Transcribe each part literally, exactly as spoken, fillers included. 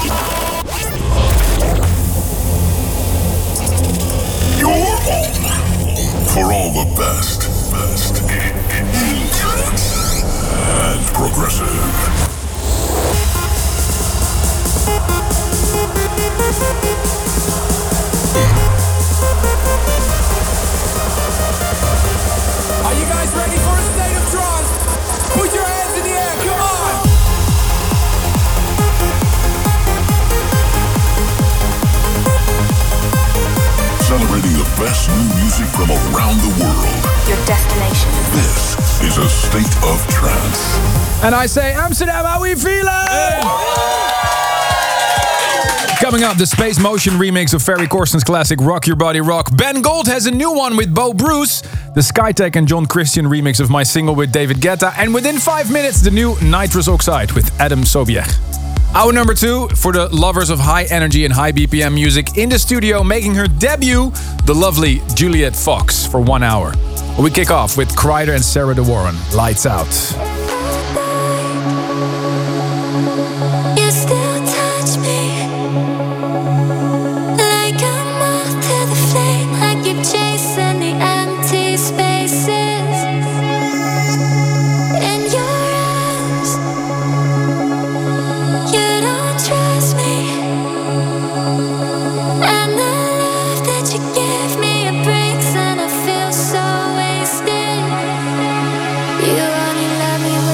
Your home for all the best, best in trance and progressive. Are you guys ready for a state of trance? Put your hands in the air, come on! Celebrating the best new music from around the world. Your destination. This is a state of trance. And I say, Amsterdam, how we feeling? Coming up, the Space Motion remix of Ferry Corsten's classic Rock Your Body Rock. Ben Gold has a new one with Bo Bruce. The Skytech and John Christian remix of my single with David Guetta. And within five minutes, the new Nitrous Oxide with Adam Sobiech. Hour number two, for the lovers of high energy and high B P M music, in the studio making her debut, the lovely Juliet Fox for one hour. We kick off with Kryder and Sarah De Warren, Lights Out. You still touch me like a moth to the flame. I keep chasing the empty spaces in your eyes. You don't trust me, and the love that you give me, it breaks and I feel so wasted. You only love me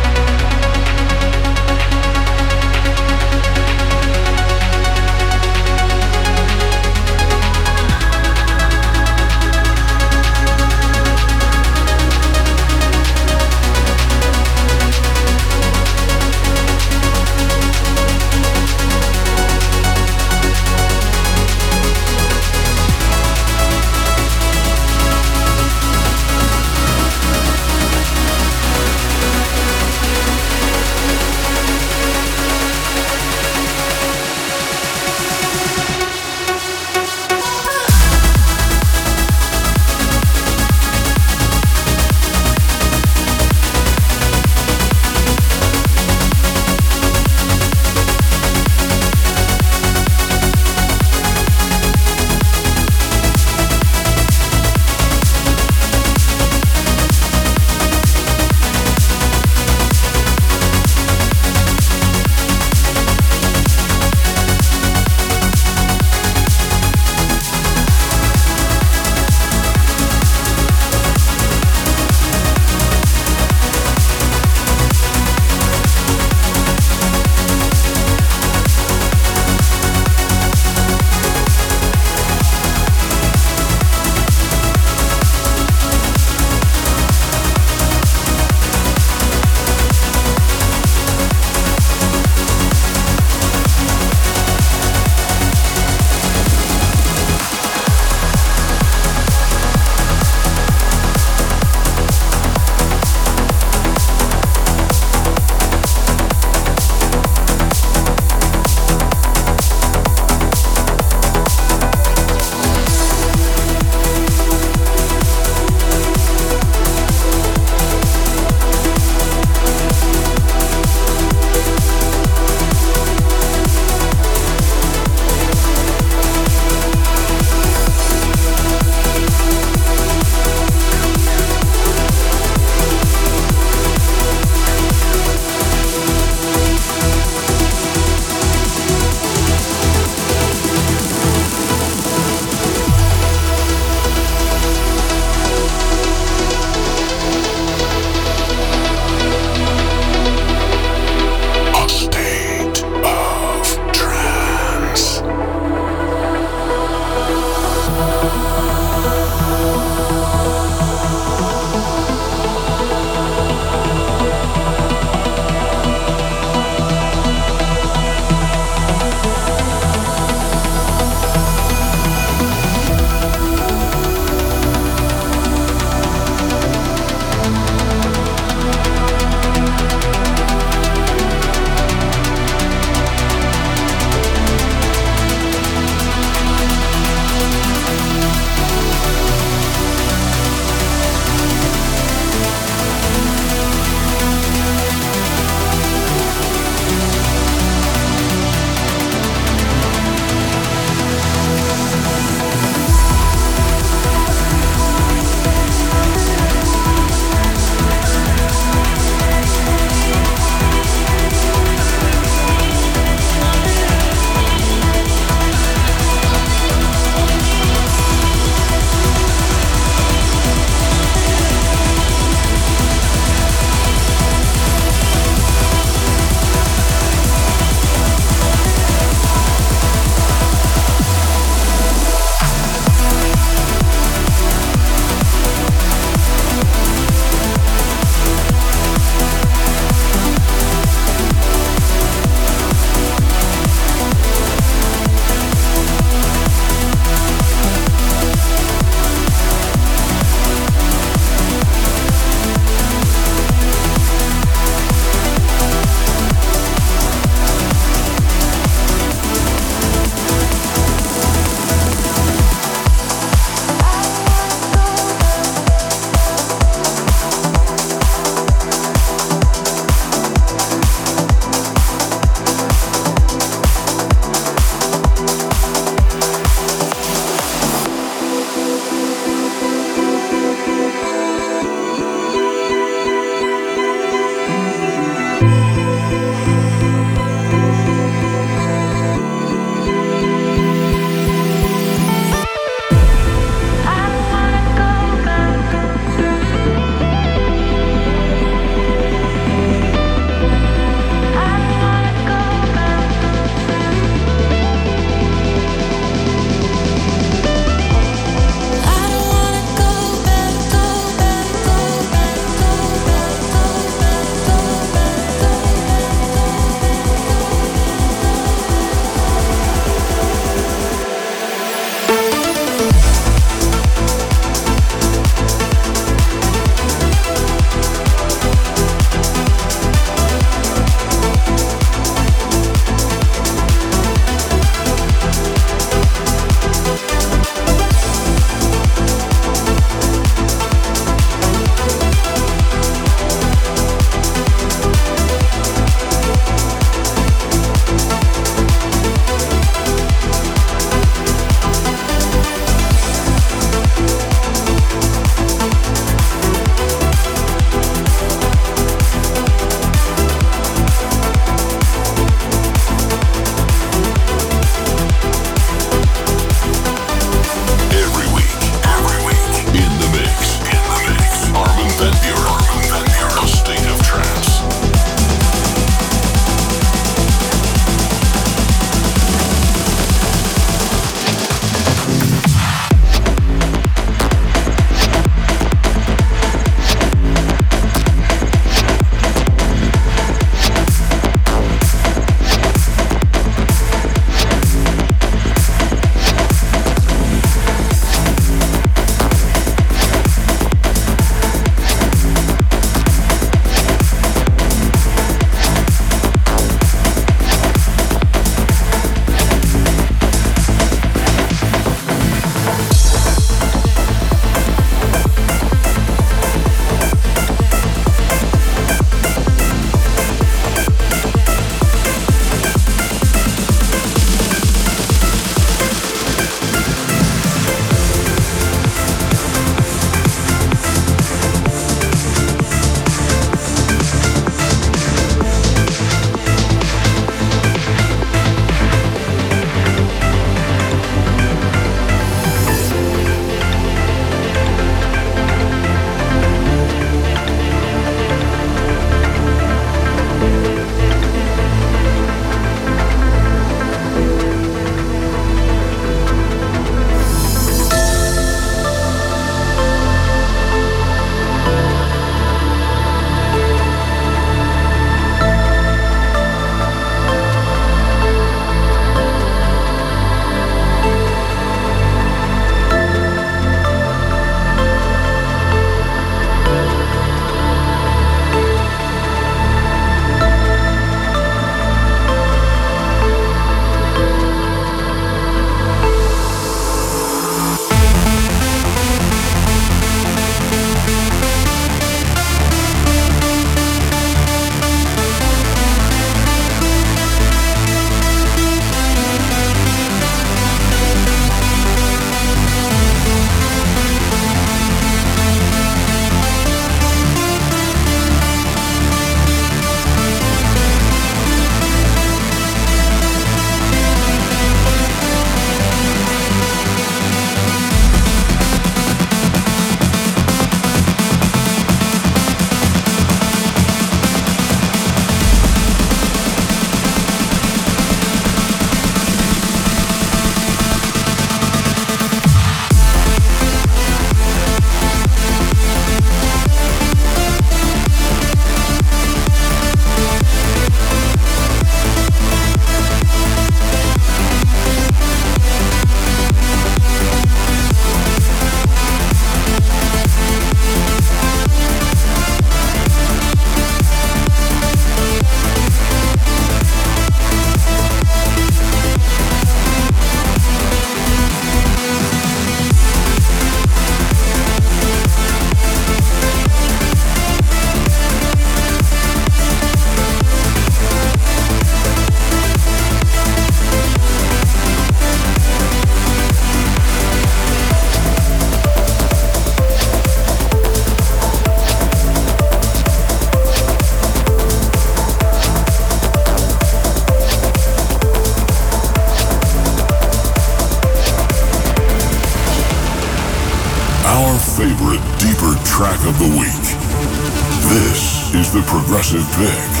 track of the week. This is the Progressive Pick.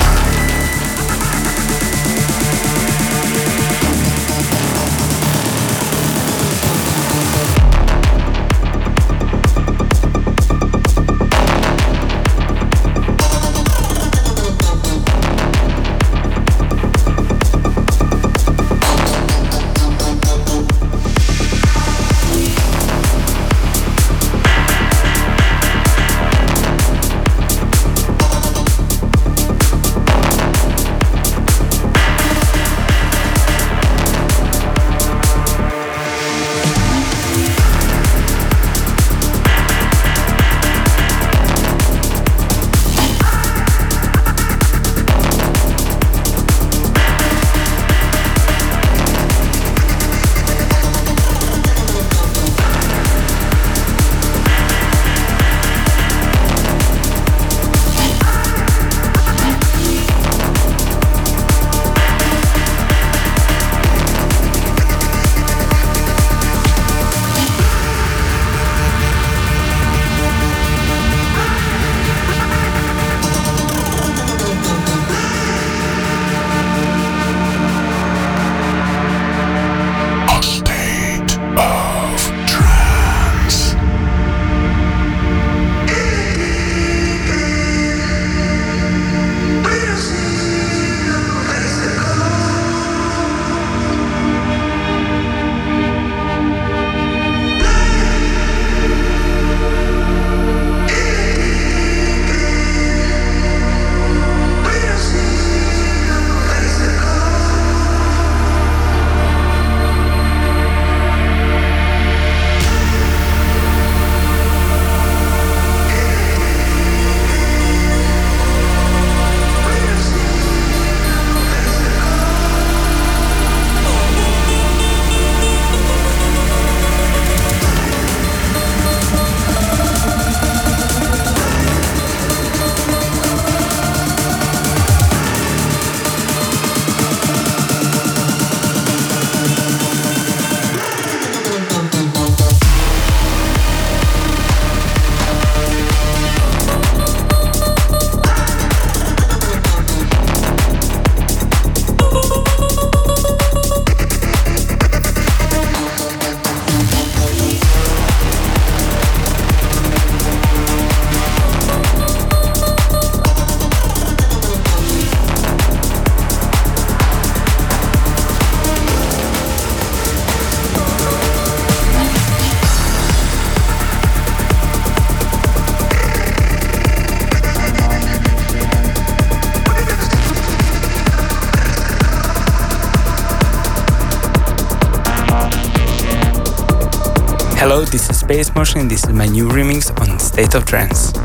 Hello, this is Space Motion and this is my new remix on State of Trance.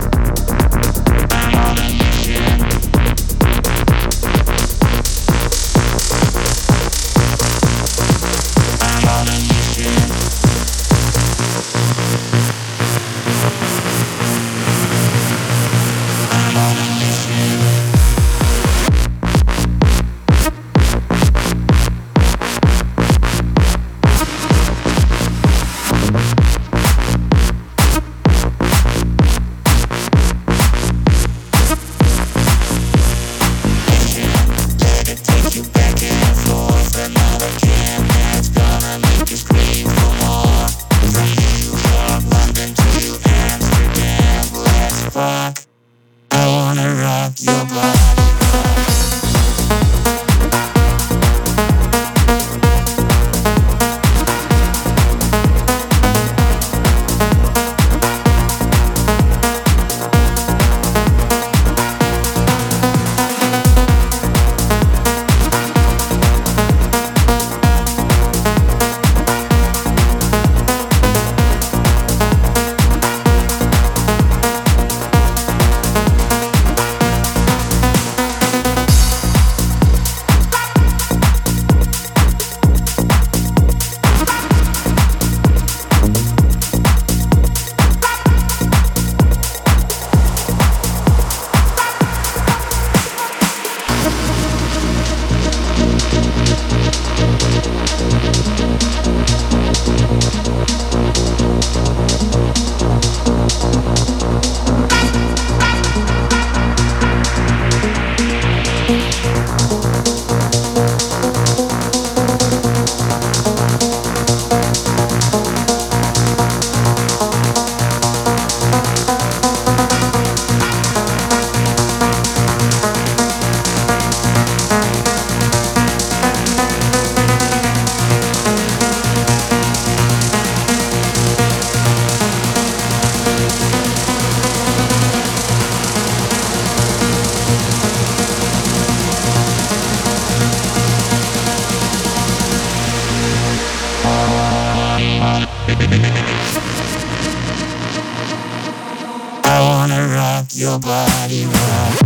wanna rock your body, rock.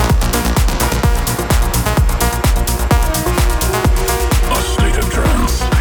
A state of trance.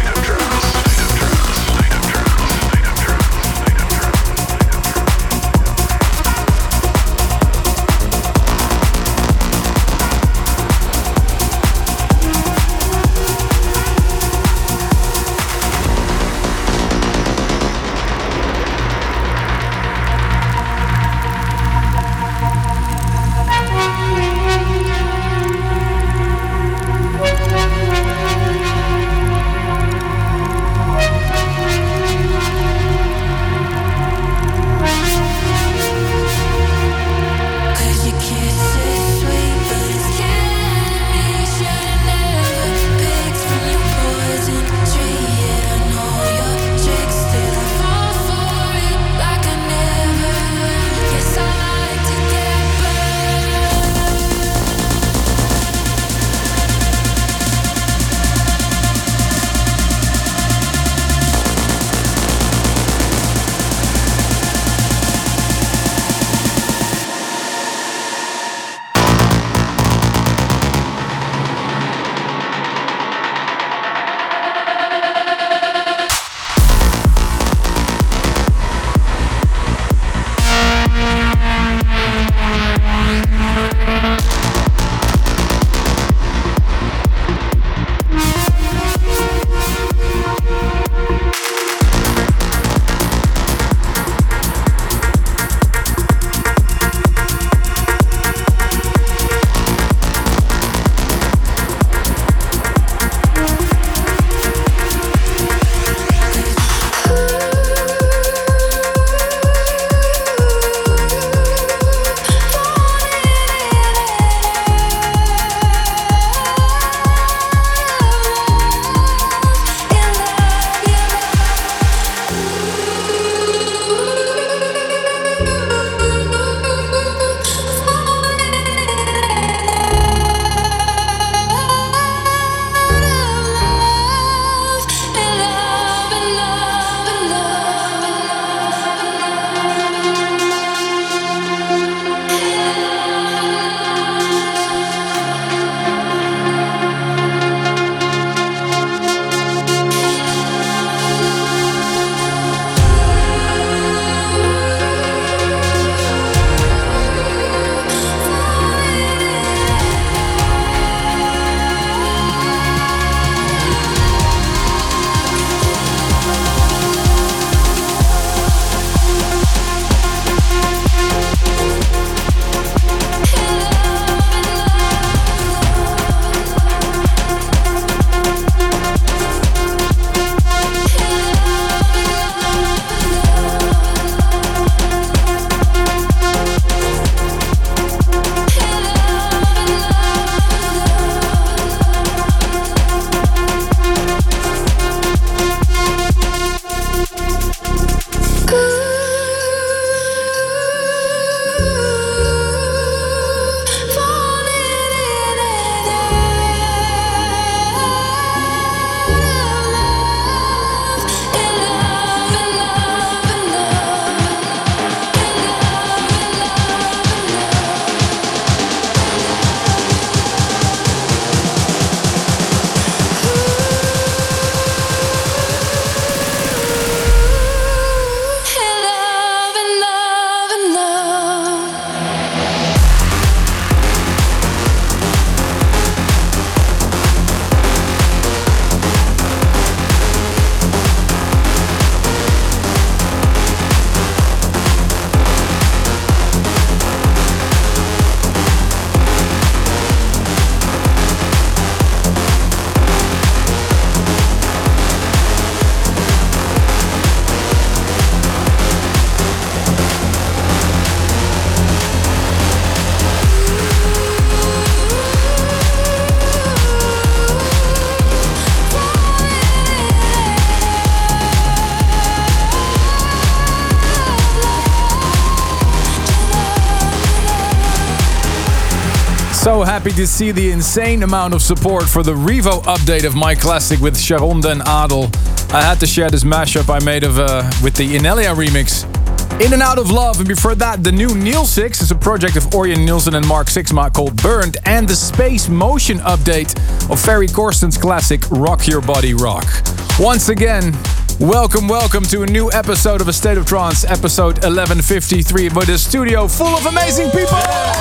So happy to see the insane amount of support for the Revo update of my classic with Sharon Den Adel. I had to share this mashup I made of uh, with the Inelia remix. In and Out of Love, and before that, the new Neil Six is a project of Orion Nielsen and Mark Sixma called Burned, and the Space Motion update of Ferry Corsten's classic Rock Your Body Rock. Once again, welcome, welcome to a new episode of A State of Trance, episode eleven fifty-three, with a studio full of amazing people!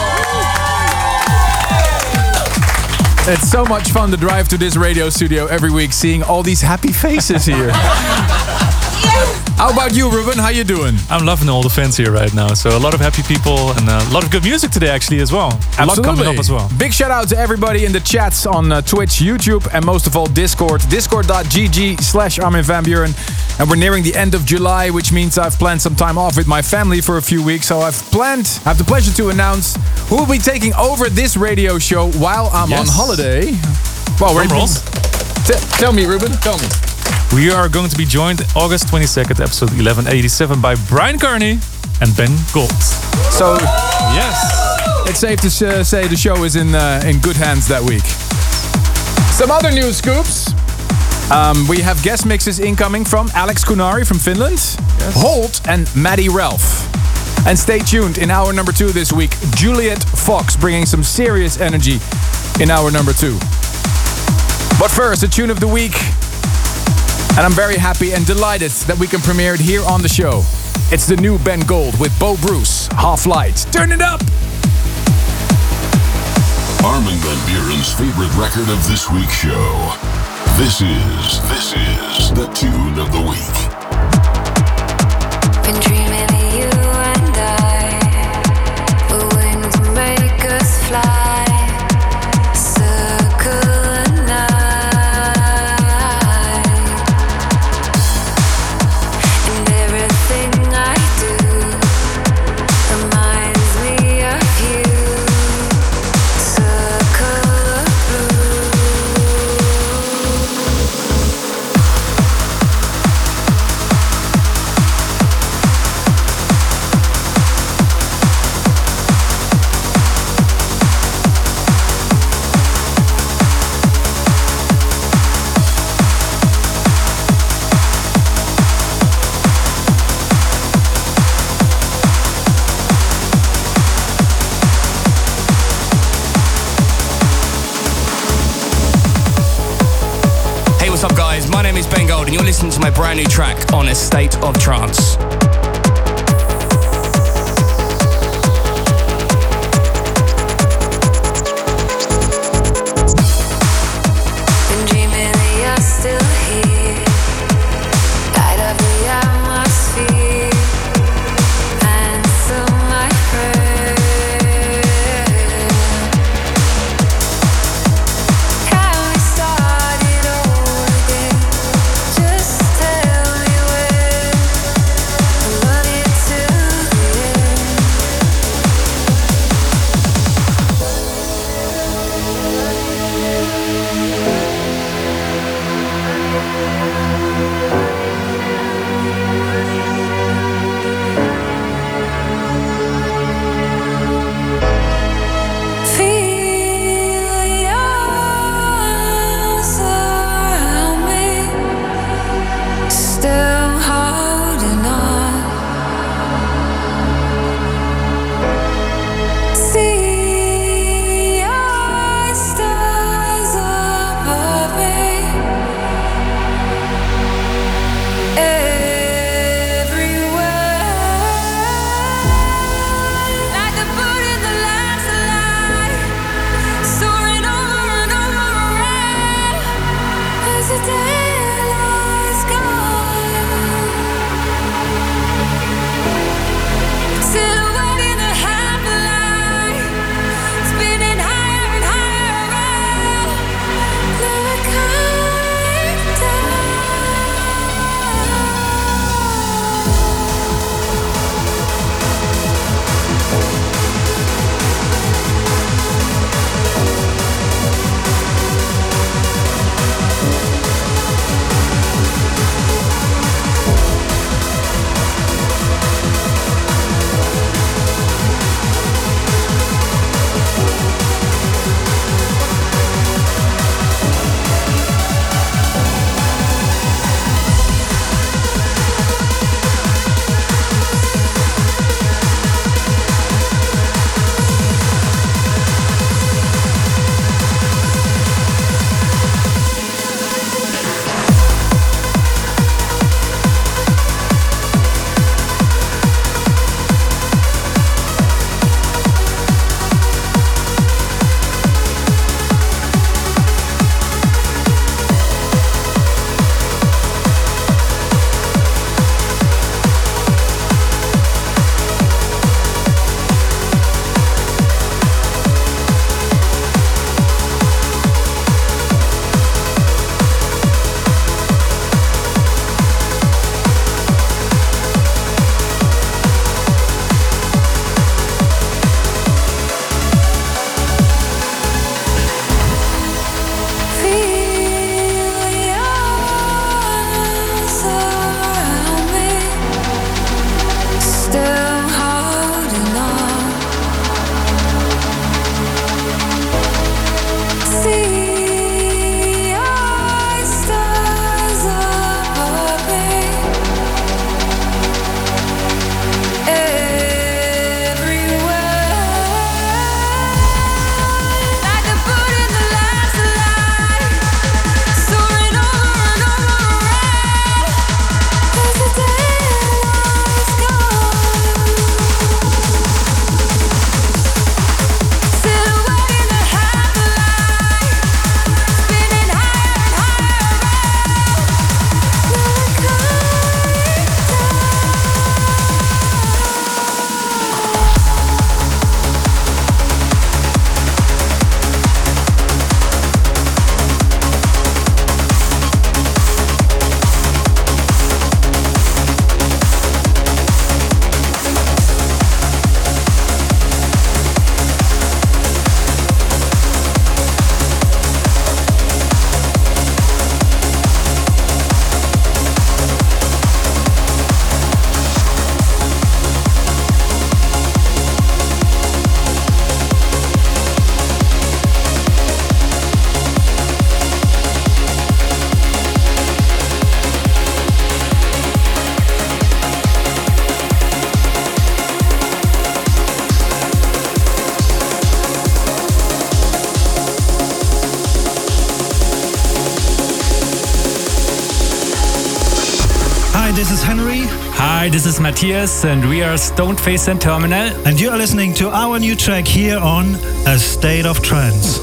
It's so much fun to drive to this radio studio every week, seeing all these happy faces here. How about you, Ruben? How you doing? I'm loving all the fans here right now. So a lot of happy people and a lot of good music today actually as well. A lot coming up as well. Big shout out to everybody in the chats on uh, Twitch, YouTube, and most of all Discord. Discord.gg slash Armin van Buuren. And we're nearing the end of July, which means I've planned some time off with my family for a few weeks. So I've planned, I have the pleasure to announce who will be taking over this radio show while I'm yes. on holiday. Well, Drum rolls. T- tell me, Ruben, tell me. We are going to be joined August twenty-second, episode eleven eighty-seven, by Brian Kearney and Ben Gold. So, yes, it's safe to uh, say the show is in uh, in good hands that week. Some other news scoops. Um, we have guest mixes incoming from Alex Kunari from Finland, yes. Holt, and Maddie Ralph. And stay tuned in hour number two this week, Juliet Fox bringing some serious energy in hour number two. But first, a tune of the week. And I'm very happy and delighted that we can premiere it here on the show. It's the new Ben Gold with Bo Bruce, Half Light. Turn it up! Armin van Buuren's favorite record of this week's show. This is, this is the tune of the week. Been dreaming of you and I, the winds make us fly. What's up, guys? My name is Ben Gold, and you're listening to my brand new track on A State of Trance. Just tell me when this is Henry. Hi, this is Matthias, and we are Stoned Face and Terminal. And you are listening to our new track here on A State of Trance.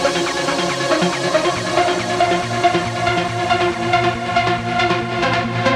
We'll be right back.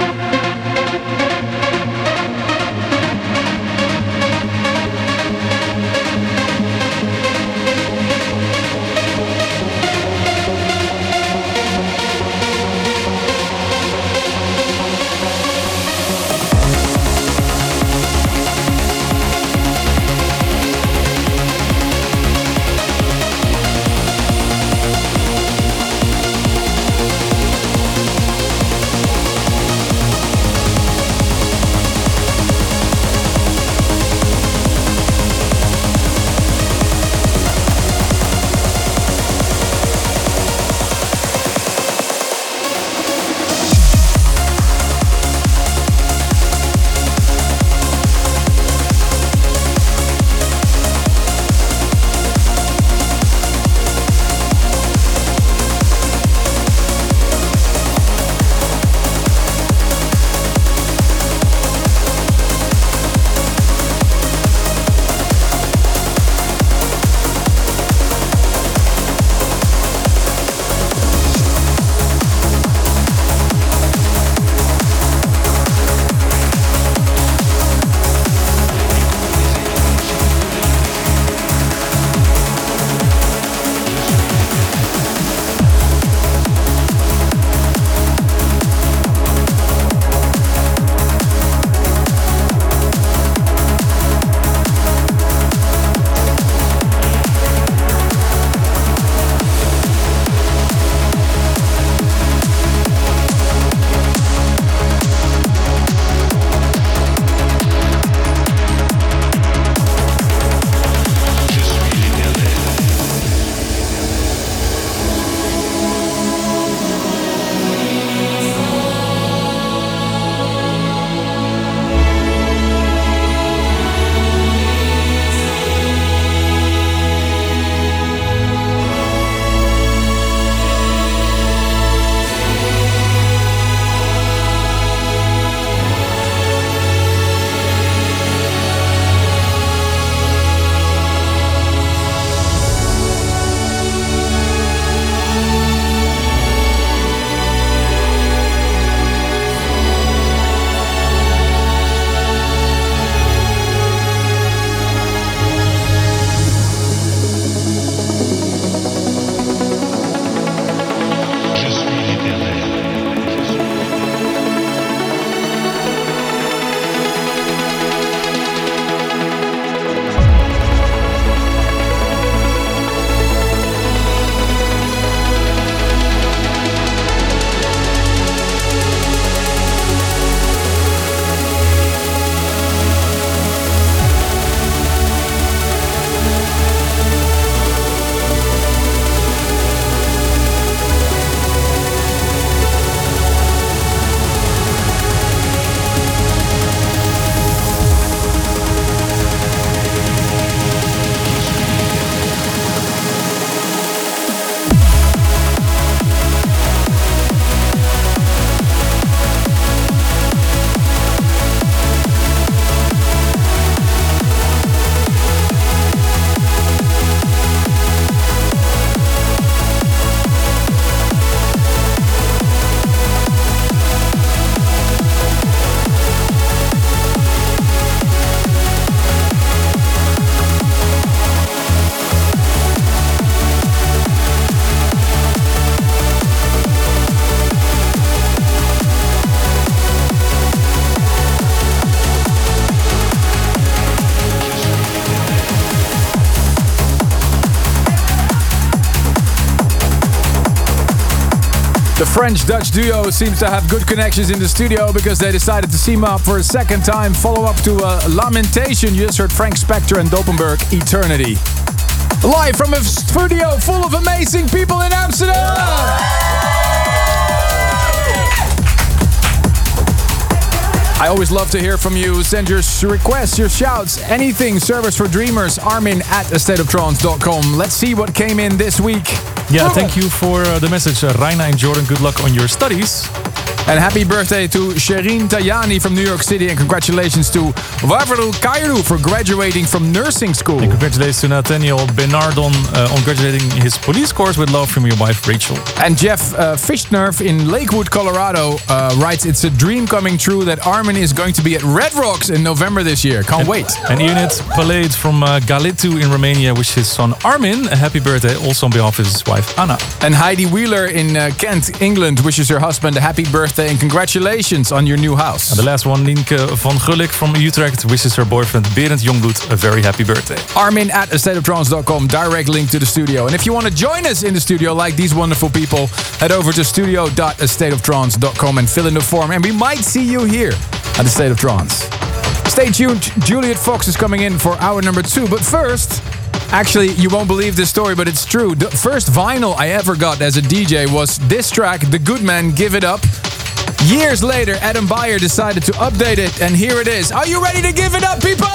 French-Dutch duo seems to have good connections in the studio because they decided to team up for a second time. Follow up to uh, Lamentation. You just heard Frank Spector and Dopenberg, Eternity. Live from a studio full of amazing people in Amsterdam! I always love to hear from you. Send your requests, your shouts, anything. Servers for Dreamers, Armin at a state of trance dot com. Let's see what came in this week. Yeah, thank you for uh, the message, uh, Raina and Jordan. Good luck on your studies. And happy birthday to Shireen Tajani from New York City. And congratulations to Vavaru Kairu for graduating from nursing school. And congratulations to Nathaniel Bernardon uh, on graduating his police course with love from your wife, Rachel. And Jeff uh, Fishnerf in Lakewood, Colorado uh, writes, it's a dream coming true that Armin is going to be at Red Rocks in November this year. Can't and, wait. And Ionit Palade from uh, Galitu in Romania wishes his son Armin a happy birthday, also on behalf of his wife, Anna. And Heidi Wheeler in uh, Kent, England wishes her husband a happy birthday and congratulations on your new house. And the last one, Nienke van Gulik from Utrecht wishes her boyfriend Berend Jongbloed a very happy birthday. Armin at a state of trance dot com, direct link to the studio. And if you want to join us in the studio like these wonderful people, head over to studio dot a state of trance dot com and fill in the form. And we might see you here at the State of Trance. Stay tuned, Juliet Fox is coming in for hour number two. But first, actually, you won't believe this story, but it's true. The first vinyl I ever got as a D J was this track, The Good Man, Give It Up. Years later, Adam Beyer decided to update it, and here it is. Are you ready to give it up, people?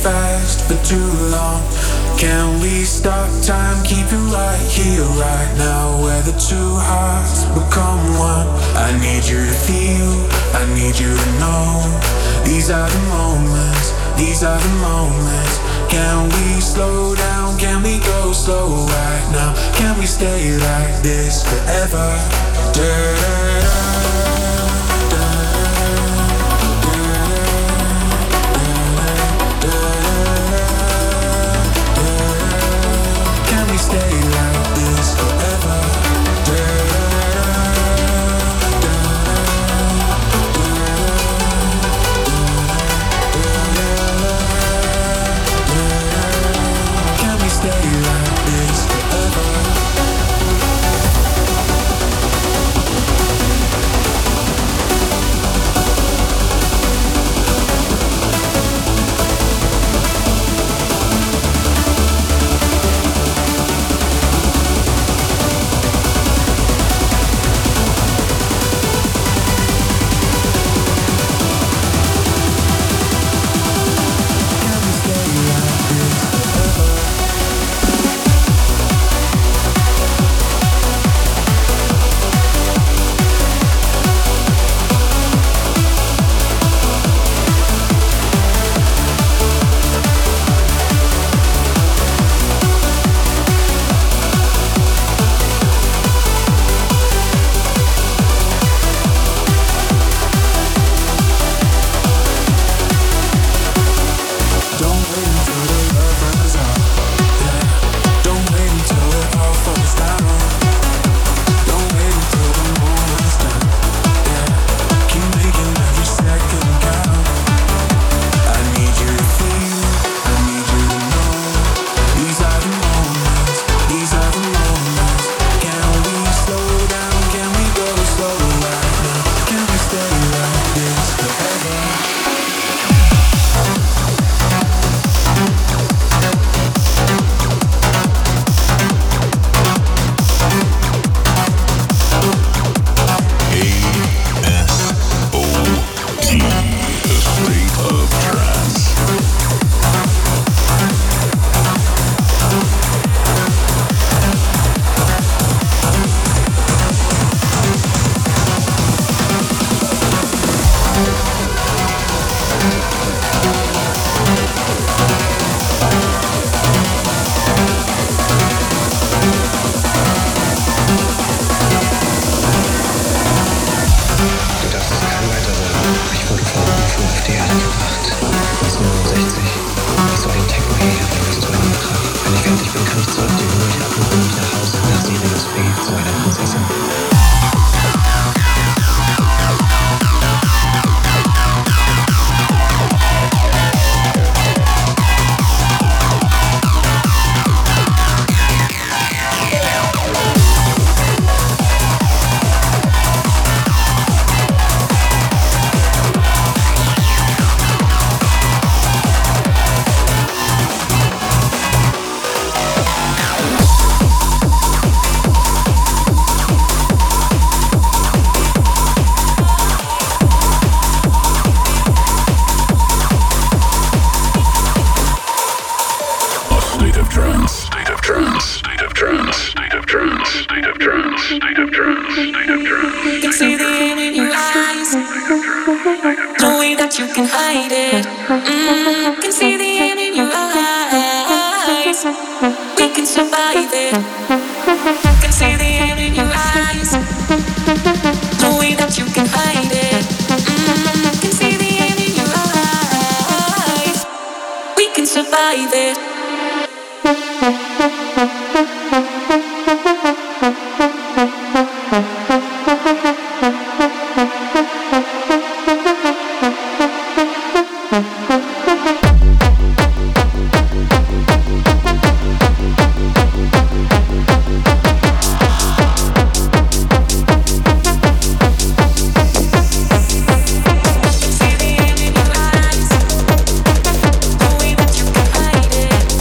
fast for too long. Can we stop time, keep it right here, right now, where the two hearts become one? I need you to feel, I need you to know. These are the moments, these are the moments. Can we slow down, can we go slow right now? Can we stay like this forever? Da-da-da. Stay like this forever. Can we stay like this forever? Can see the end in your eyes. The way that you can hide it.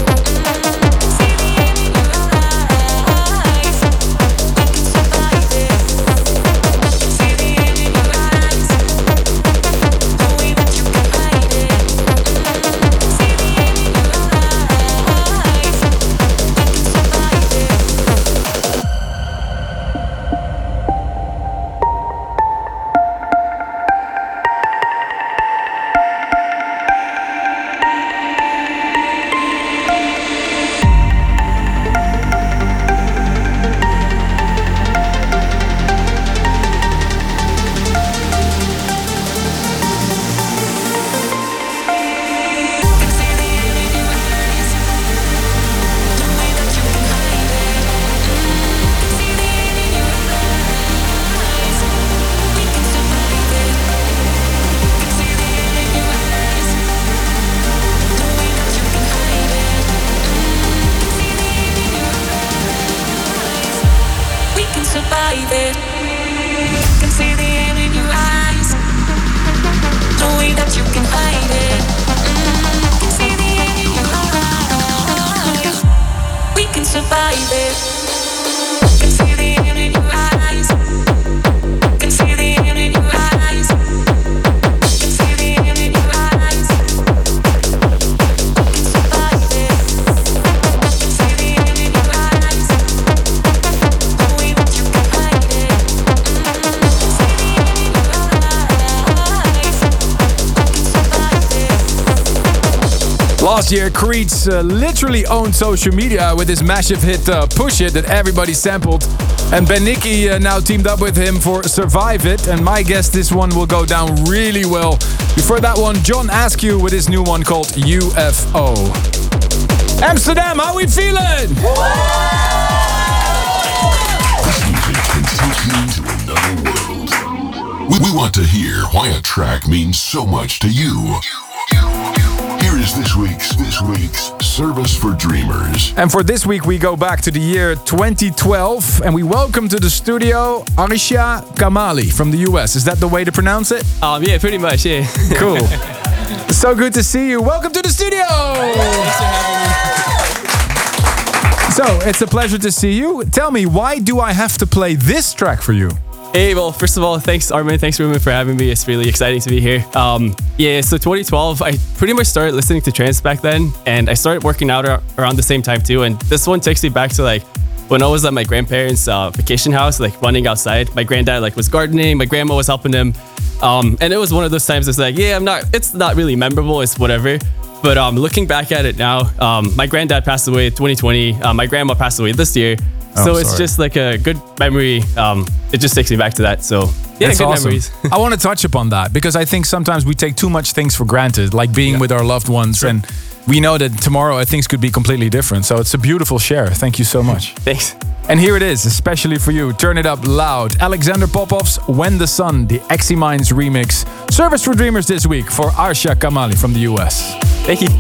that you can hide it. Mm, can see the end in your eyes. We can survive it. Can see the end in your eyes. Can see the end in your eyes. Can see the end in your eyes. Can survive it. Can see the end in your eyes. No way that you can hide it. Mm, can see the end in your eyes. Can survive it. Last year, Creed's uh, literally owned social media with his massive hit uh, Push It that everybody sampled. And Ben Nicky uh, now teamed up with him for Survive It. And my guess this one will go down really well. Before that one, John Askew with his new one called U F O. Amsterdam, how we feeling? This music can take you to another world. We, we want to hear why a track means so much to you. Here is this week's this week's Service for Dreamers. And for this week, we go back to the year twenty twelve and we welcome to the studio Arisha Kamali from the U S. Is that the way to pronounce it? Um, yeah, pretty much, yeah. Cool. So good to see you. Welcome to the studio. Thanks for having me. So, it's a pleasure to see you. Tell me, why do I have to play this track for you? Hey, well, first of all, thanks Armin, thanks Ruben for having me. It's really exciting to be here. Um, yeah, so twenty twelve, I pretty much started listening to trance back then, and I started working out ar- around the same time too. And this one takes me back to like when I was at my grandparents' uh, vacation house, like running outside. My granddad like was gardening, my grandma was helping him, um, and it was one of those times. It's like, yeah, I'm not. It's not really memorable. It's whatever. But um, looking back at it now, um, my granddad passed away in twenty twenty. Uh, my grandma passed away this year. Oh, so it's sorry. just like a good memory. Um, it just takes me back to that. So yeah, That's good awesome. memories. I want to touch upon that because I think sometimes we take too much things for granted, like being Yeah. with our loved ones, Sure. and we know that tomorrow things could be completely different. So it's a beautiful share. Thank you so much. Thanks. And here it is, especially for you. Turn it up loud. Alexander Popov's When the Sun, the Eximines remix. Service for Dreamers this week for Arsha Kamali from the U S. Thank you.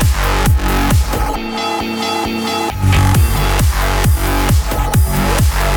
We'll be right back.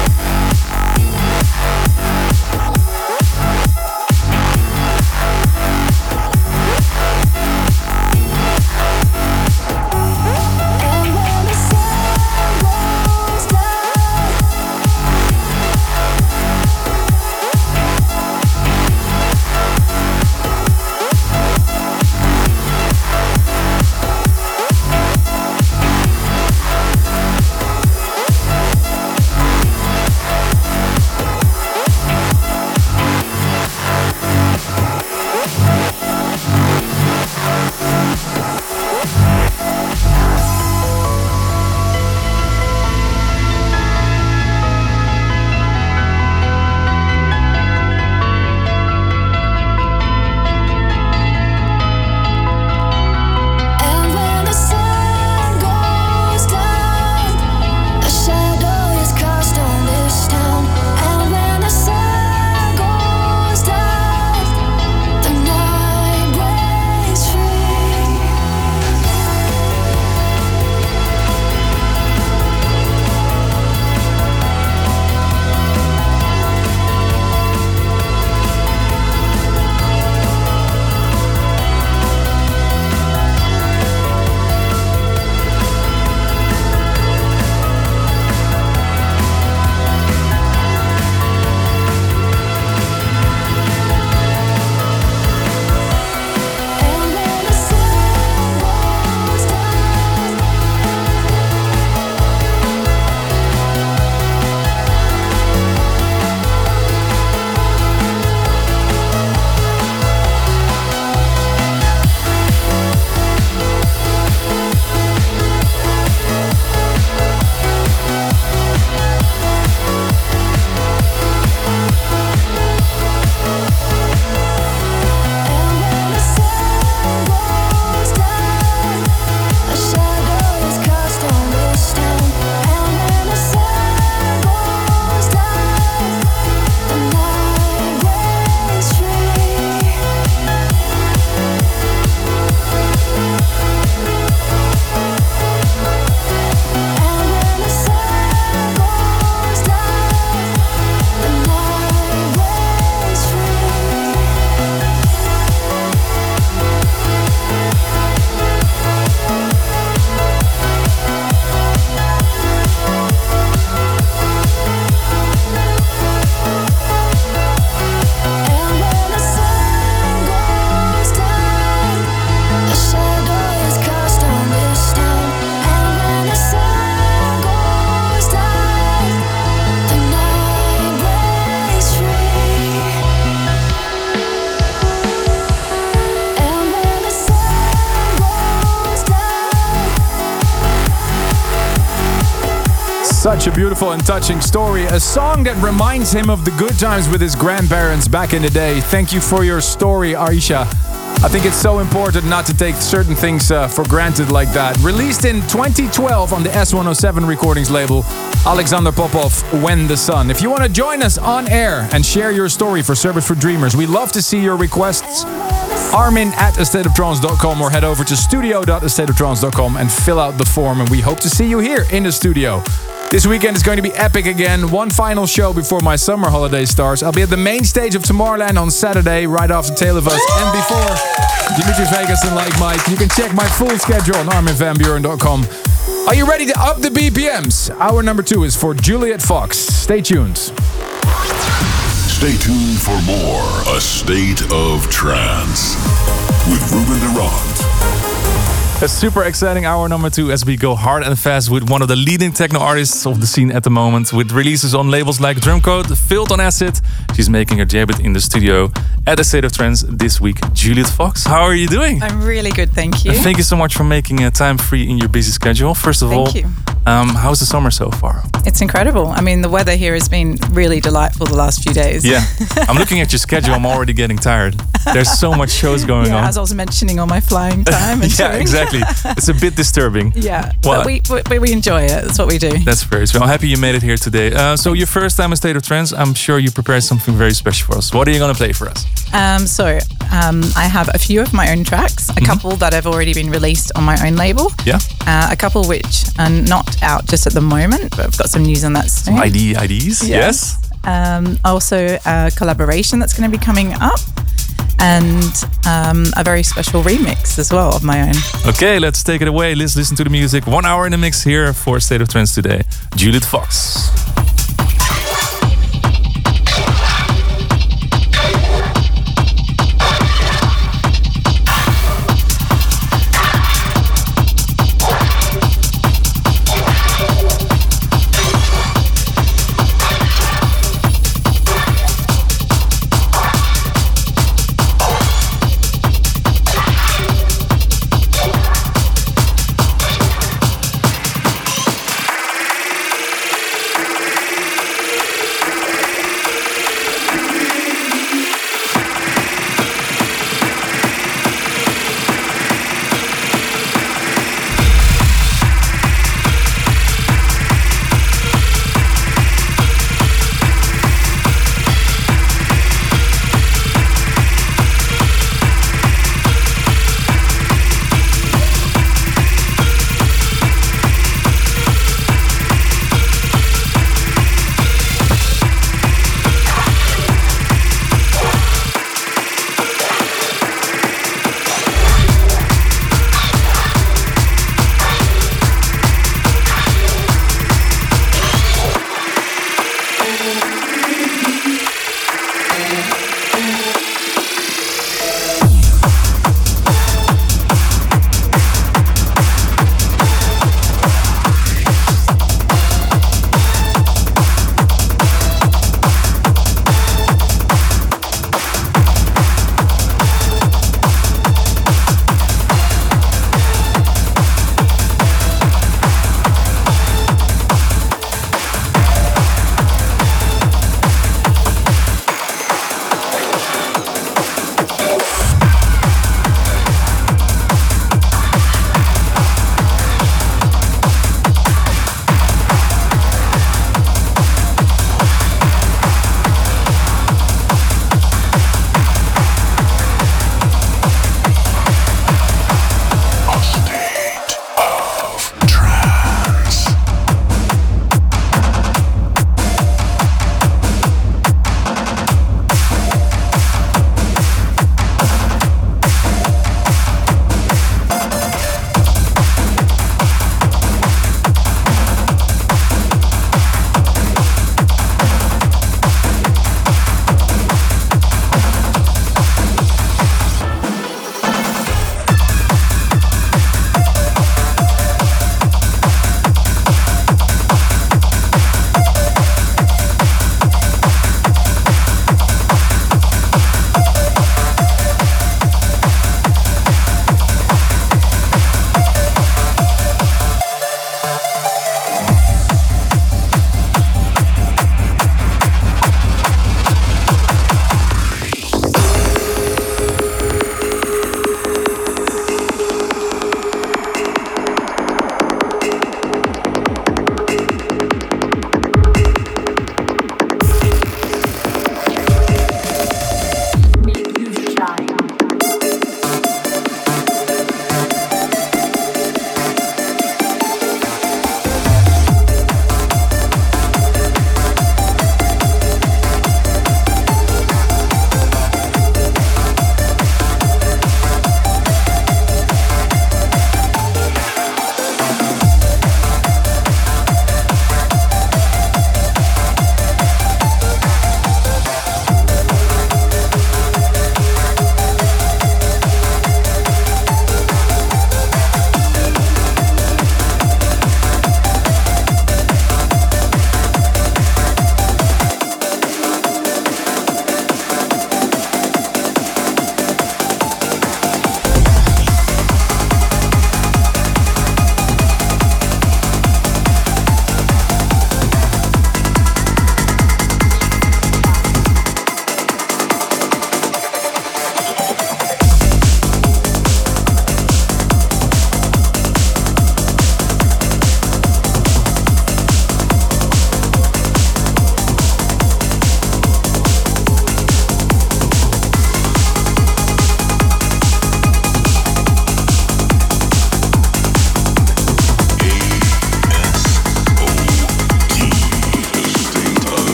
Such a beautiful and touching story. A song that reminds him of the good times with his grandparents back in the day. Thank you for your story, Aisha. I think it's so important not to take certain things uh, for granted like that. Released in twenty twelve on the S one oh seven Recordings label, Alexander Popov, When the Sun. If you want to join us on air and share your story for Service for Dreamers, we love to see your requests. Armin at a state of trance dot com or head over to studio dot a state of trance dot com and fill out the form, and we hope to see you here in the studio. This weekend is going to be epic again. One final show before my summer holiday starts. I'll be at the main stage of Tomorrowland on Saturday, right after Tail of Us, and before Dimitri Vegas and Like Mike. You can check my full schedule on armin van buuren dot com. Are you ready to up the B P Ms? Hour number two is for Juliet Fox. Stay tuned. Stay tuned for more A State of Trance with Ruben de Ronde. A super exciting hour number two as we go hard and fast with one of the leading techno artists of the scene at the moment, with releases on labels like Drumcode, Filled on Acid. She's making her debut in the studio at A State of Trance this week. Juliet Fox, how are you doing? I'm really good, thank you. And thank you so much for making uh, time free in your busy schedule. First of thank all, you. Um, how's the summer so far? It's incredible. I mean, the weather here has been really delightful the last few days. Yeah, I'm looking at your schedule. I'm already getting tired. There's so much shows going yeah, on. As I was mentioning on my flying time. And yeah, exactly. It's a bit disturbing. Yeah, well, but we, we we enjoy it. That's what we do. That's very sweet. I'm happy you made it here today. Uh, so your first time in State of Trance, I'm sure you prepared something very special for us. What are you going to play for us? Um, so um, I have a few of my own tracks, a mm-hmm. couple that have already been released on my own label. Yeah. Uh, a couple which are not out just at the moment, but I've got some news on that soon. Some I D, I Ds, yeah. yes. Um, also a collaboration that's going to be coming up, and um, a very special remix as well of my own. Okay, let's take it away. Let's listen to the music. One hour in the mix here for State of Trance today. Juliet Fox.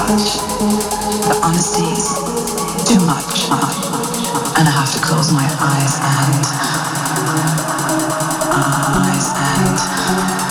much. The honesty is too much. And I have to close my eyes and eyes and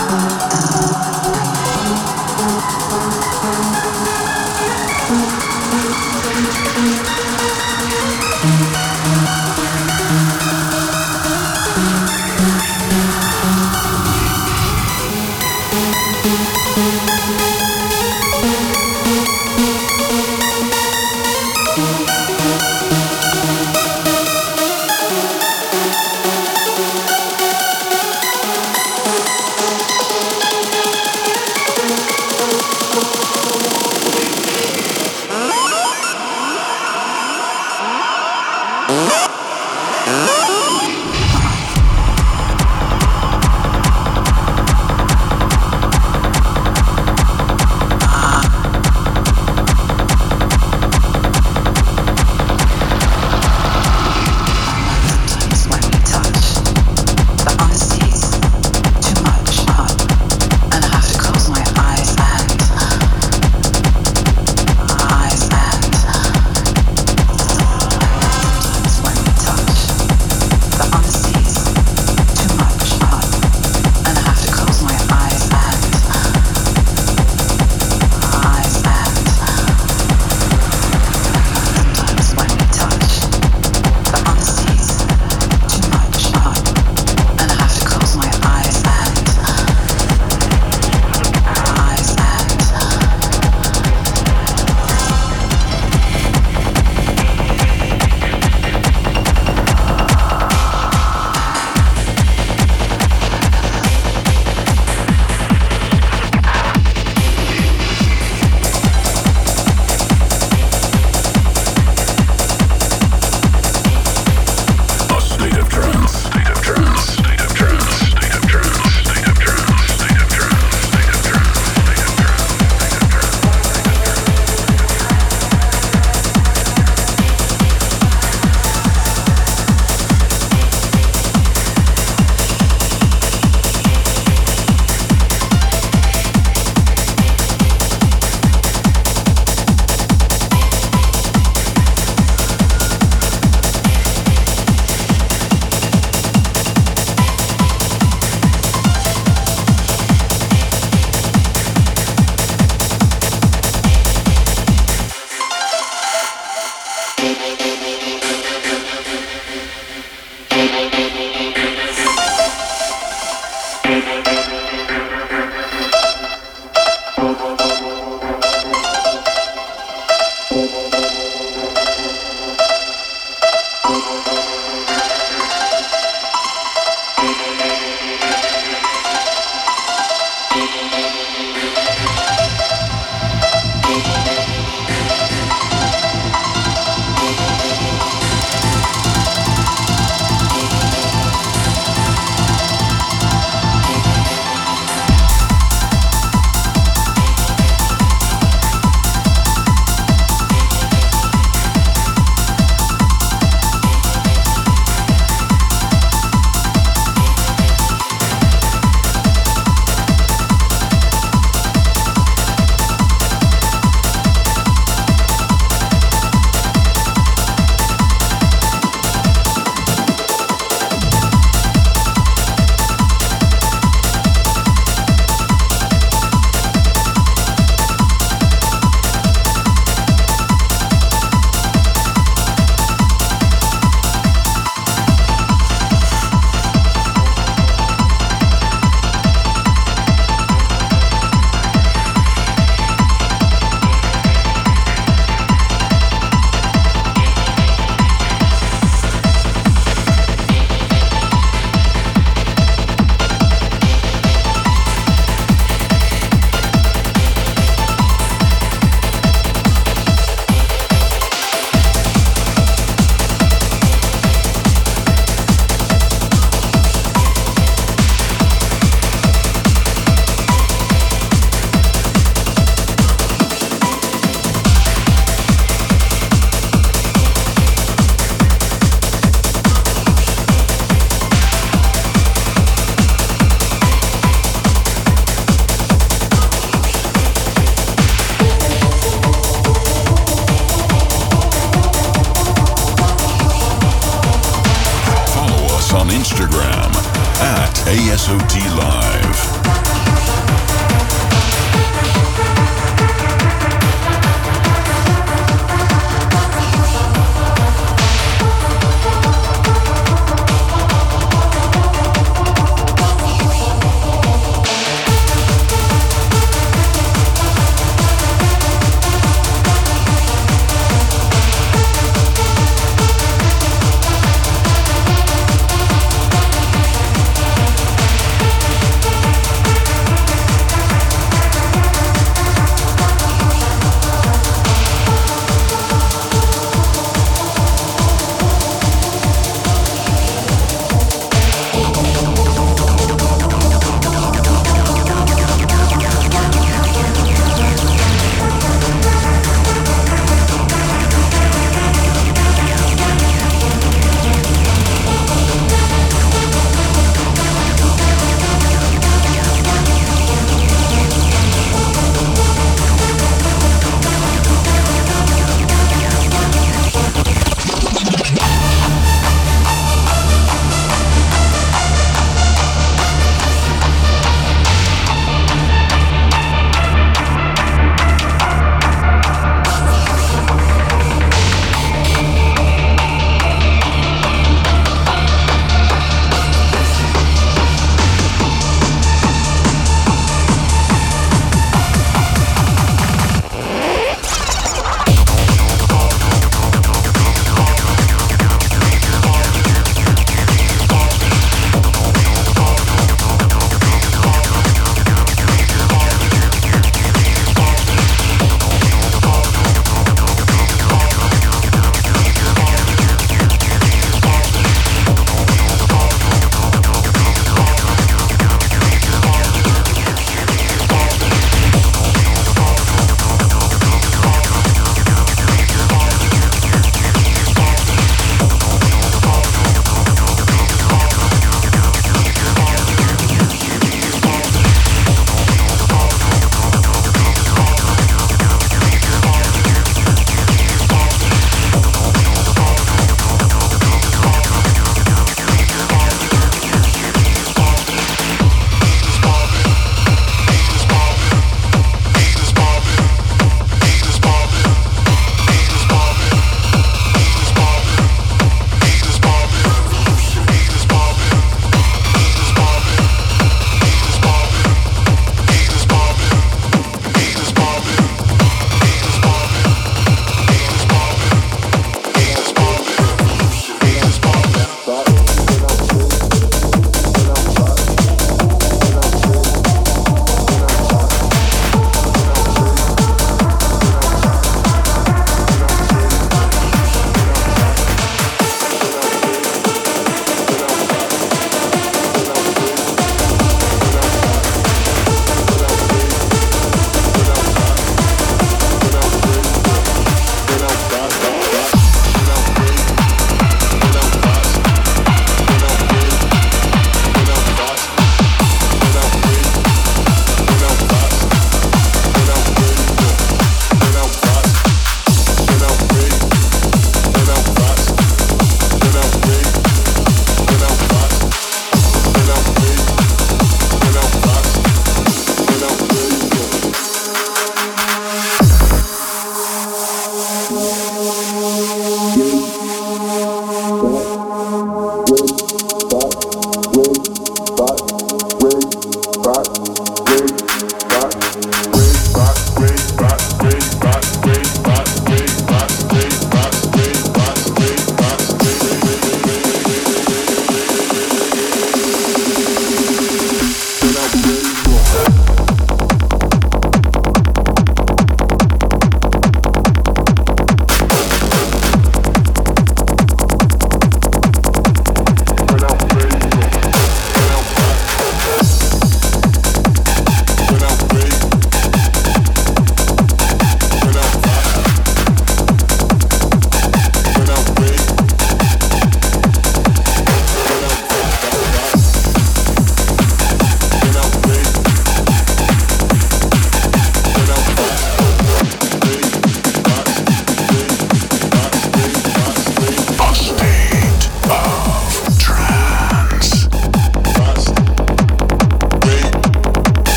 S O T Live.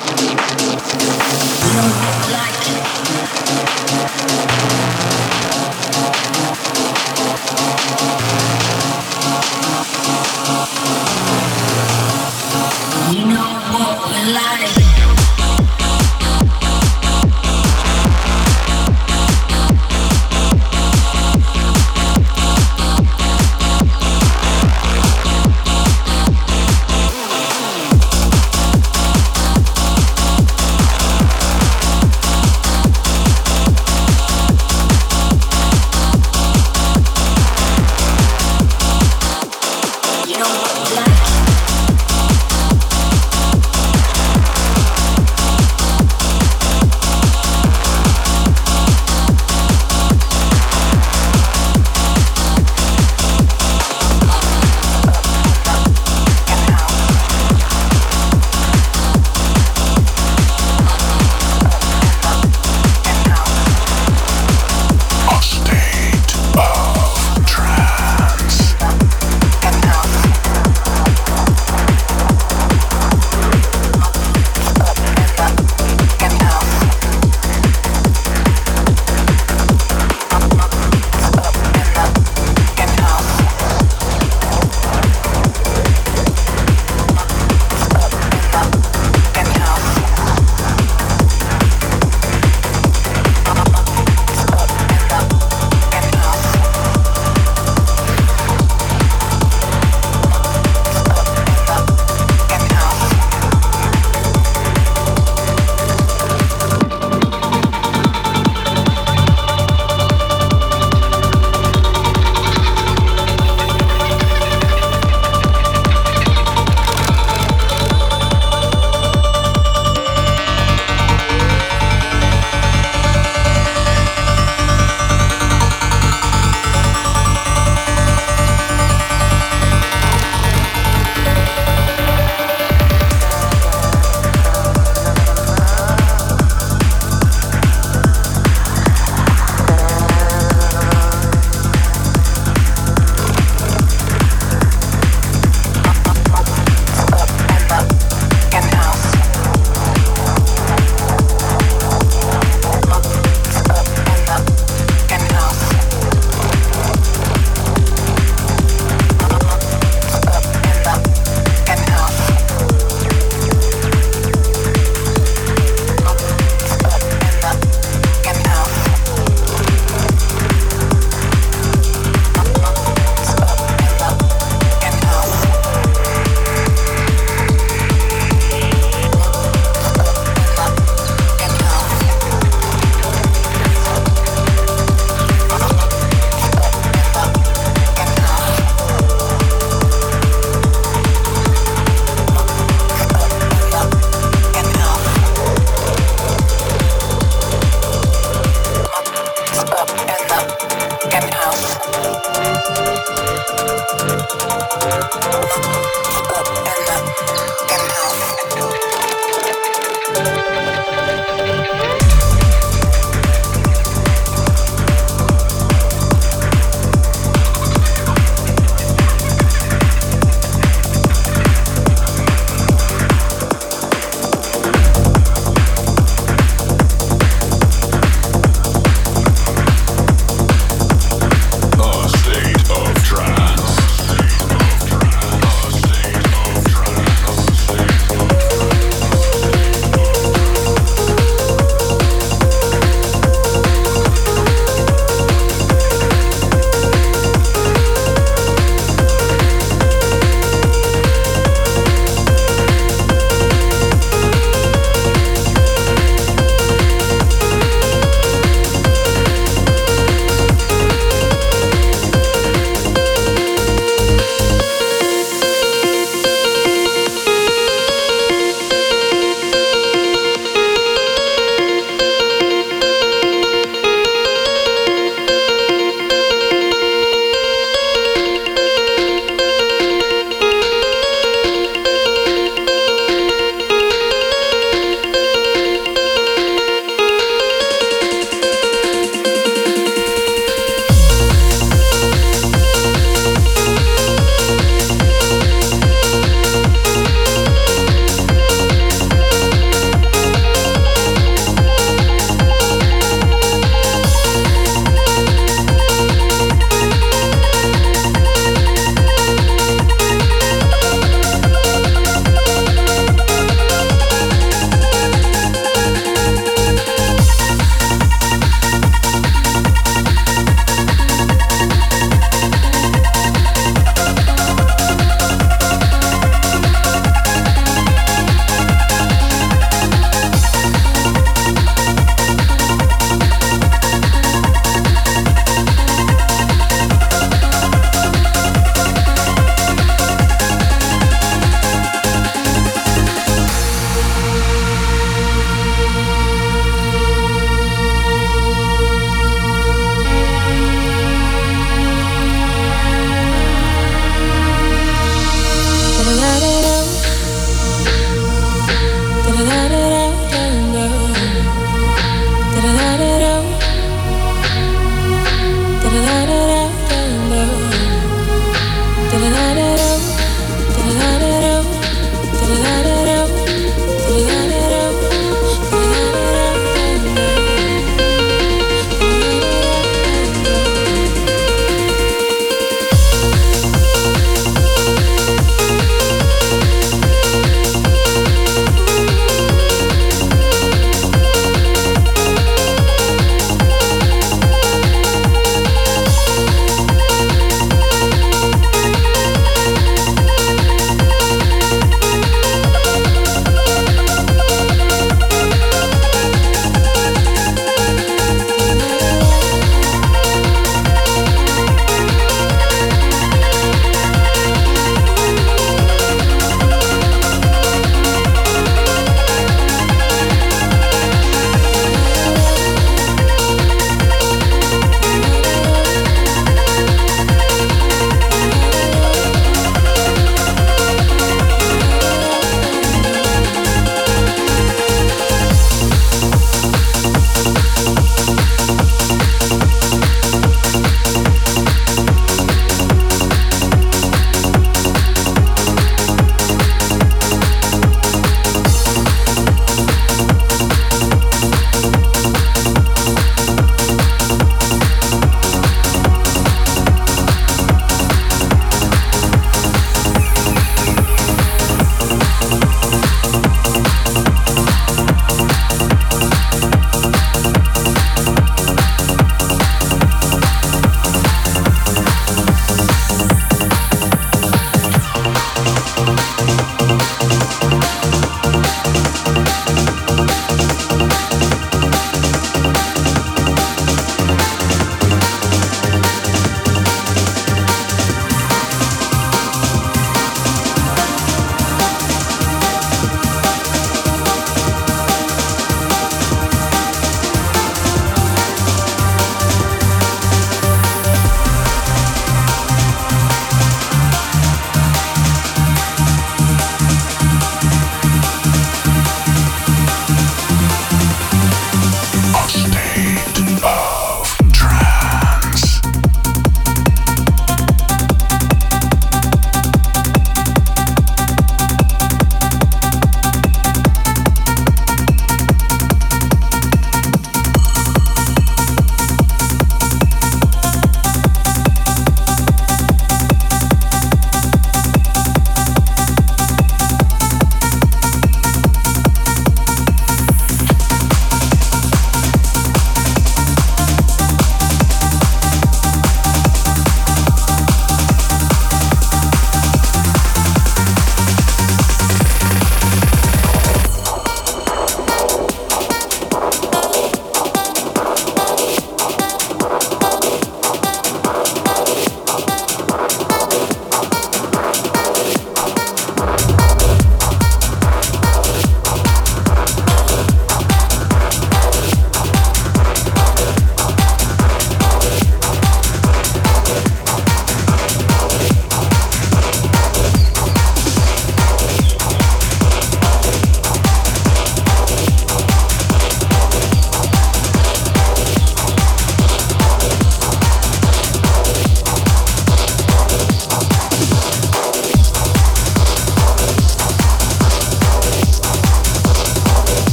You know what we're like.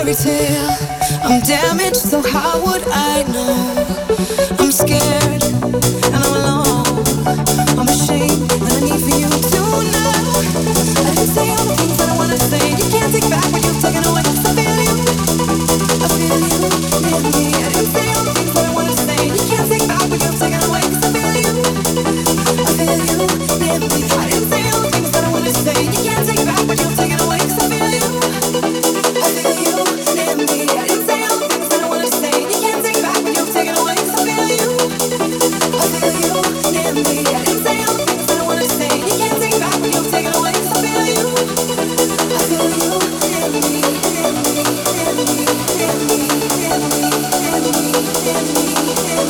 fairy tale. I'm damaged, so how would I know? I'm scared and I'm alone. I'm ashamed and I need for you to know. I didn't say all the things that I wanna say. You can't take back what you've taken away. 'Cause I feel you, I feel you near me. I didn't say all the things that I wanna say. You can't take back what you've taken away. 'Cause I feel you, I feel you near me. I didn't say all the things that I wanna say. You can't take back what you've taken away. 'Cause I feel you, I feel you near me. I didn't say all the things that I wanna say. You can't take back what you've taken away. 'Cause I feel you, I feel you near me. I didn't say all the things that I wanna say. You can't take back what you've taken away. 'Cause I feel you, I feel you near me, near me, near me, near me, near me, near me, near me, near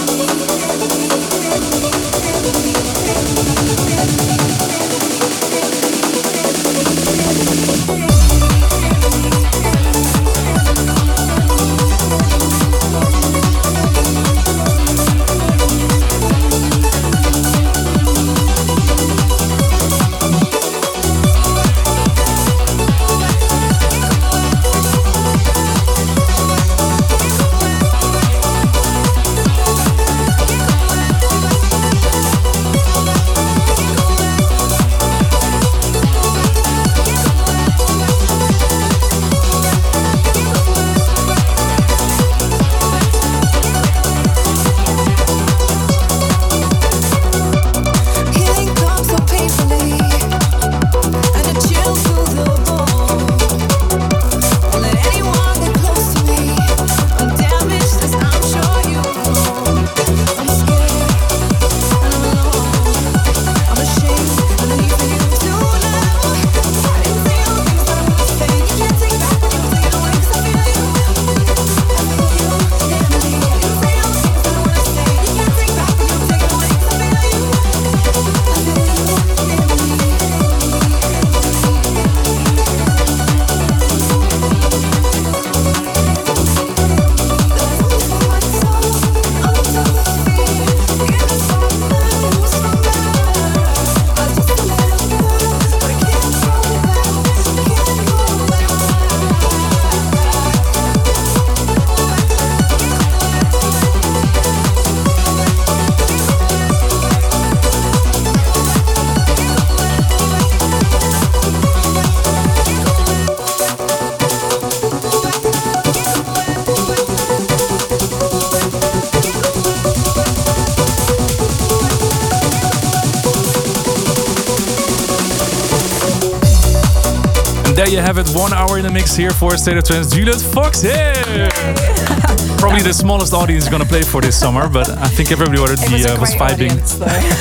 There you have it, one hour in the mix here for State of Trance. Juliet Fox here! Probably the smallest audience is going to play for this summer, but I think everybody already was, uh, was vibing. Audience,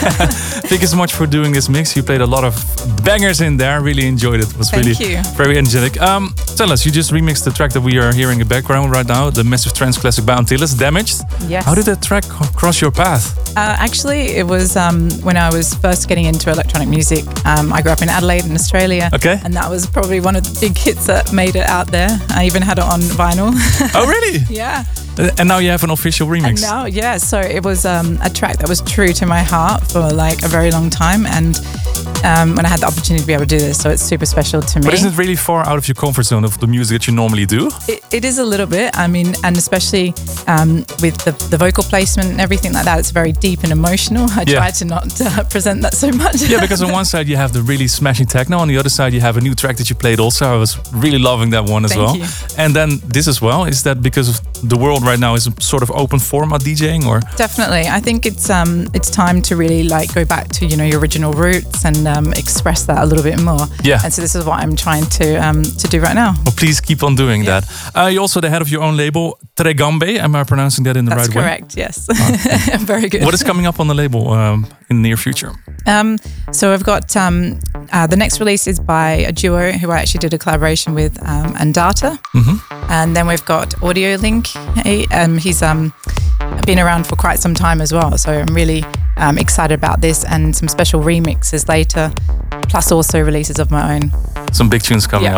Thank you so much for doing this mix. You played a lot of bangers in there. Really enjoyed it. It was Thank really you. very energetic. Um, tell us, you just remixed the track that we are hearing in the background right now, the massive trance classic by Antilles, Damaged. Yes. How did that track cross your path? Uh, actually, it was um, when I was first getting into electronic music. Um, I grew up in Adelaide in Australia. Okay. And that was probably one of the big hits that made it out there. I even had it on vinyl. Oh, really? Yeah. And now you have an official remix. And now, yeah. So it was um, a track that was true to my heart for like a very long time. And um, when I had the opportunity to be able to do this, so it's super special to me. But isn't it really far out of your comfort zone of the music that you normally do? It, it is a little bit. I mean, and especially um, with the, the vocal placement and everything like that, it's very deep and emotional. I Yeah. try to not uh, present that so much. Yeah, because on one side you have the really smashing techno, on the other side you have a new track that you played also. I was really loving that one as Thank well. you. And then this as well. Is that because of the world right now is a sort of open format DJing, or? Definitely. I think it's um it's time to really like go back to, you know, your original roots and um, express that a little bit more. Yeah. And so this is what I'm trying to um to do right now. Well, please keep on doing that. Uh, you're also the head of your own label, Tregambe. Am I pronouncing that in the That's right way? correct, yes. Very good. What is coming up on the label um, in the near future? Um, so I've got um, uh, the next release is by a duo who I actually did a collaboration with, um, Andata. Mm-hmm. And then we've got Audio Link. He, um, he's um, been around for quite some time as well. So I'm really um, excited about this and some special remixes later, plus also releases of my own. Some big tunes coming Yeah. up.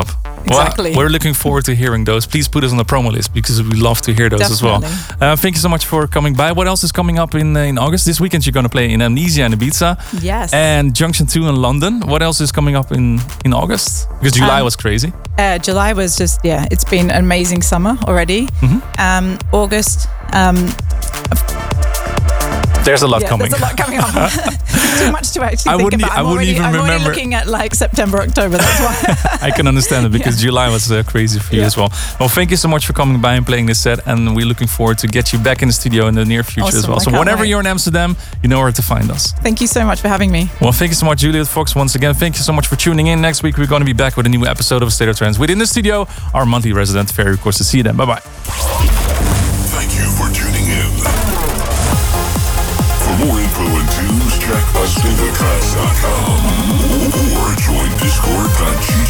exactly. Well, we're looking forward to hearing those. Please put us on the promo list because we love to hear those Definitely. as well. Uh, thank you so much for coming by. What else is coming up in uh, in August? This weekend you're going to play in Amnesia and Ibiza. Yes. And Junction two in London. What else is coming up in, in August? Because July Um, was crazy. Uh, July was just, yeah, it's been an amazing summer already. Mm-hmm. Um, August, um, There's a lot yeah, coming. there's a lot coming up. Too much to actually I think wouldn't e- about. I I'm wouldn't already, even I'm already remember- looking at like September, October. That's why. I can understand it because July was uh, crazy for you Yeah. as well. Well, thank you so much for coming by and playing this set, and we're looking forward to get you back in the studio in the near future as Awesome, well. I So can't whenever wait. you're in Amsterdam, you know where to find us. Thank you so much for having me. Well, thank you so much, Juliet Fox, once again. Thank you so much for tuning in. Next week, we're going to be back with a new episode of State of Trance within the studio. Our monthly resident, Ferry, of course, to see you then. Bye-bye. Thank you for tuning in. For more info and tunes, check us state of trance dot com or join discord dot g